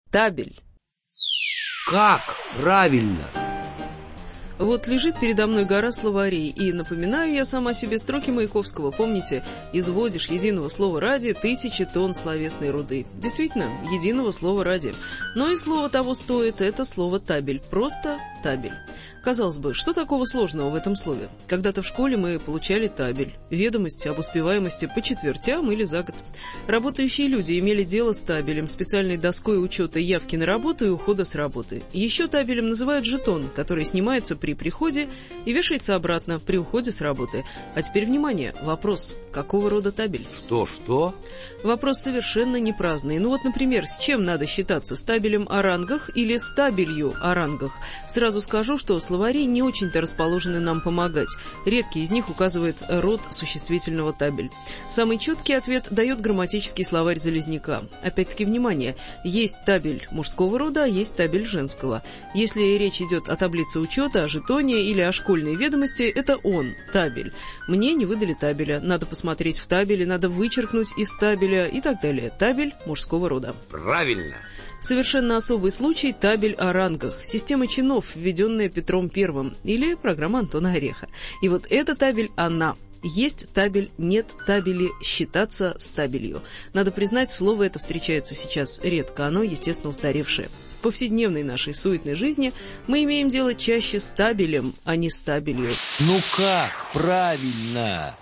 Табель. Как правильно? Вот лежит передо мной гора словарей, и напоминаю я сама себе строки Маяковского. Помните, изводишь единого слова ради 1000 тонн словесной руды. Действительно, единого слова ради. Но и слово того стоит, это слово табель. Просто табель. Казалось бы, что такого сложного в этом слове? Когда-то в школе мы получали табель, ведомости об успеваемости по четвертям или за год. Работающие люди имели дело с табелем, специальной доской учета явки на работу и ухода с работы. Еще табелем называют жетон, который снимается при приходе и вешается обратно при уходе с работы. А теперь внимание, вопрос: какого рода табель? Что? Вопрос совершенно не праздный. Ну вот, например, с чем надо считаться? С табелем о рангах или с табелью о рангах? Сразу скажу, что словари не очень-то расположены нам помогать. Редкий из них указывает род существительного табель. Самый четкий ответ дает грамматический словарь Залезняка. Опять-таки, внимание, есть табель мужского рода, а есть табель женского. Если речь идет о таблице учета, о жетоне или о школьной ведомости, это он, табель. Мне не выдали табеля, надо посмотреть в табеле, надо вычеркнуть из табеля и так далее. Табель мужского рода. Правильно. Совершенно особый случай – табель о рангах. Система чинов, введенная Петром I, или программа Антона Ореха. И вот эта табель, она. Есть табель, нет табели, считаться с табелью. Надо признать, слово это встречается сейчас редко, оно, естественно, устаревшее. В повседневной нашей суетной жизни мы имеем дело чаще с табелем, а не с табелью. Ну как правильно?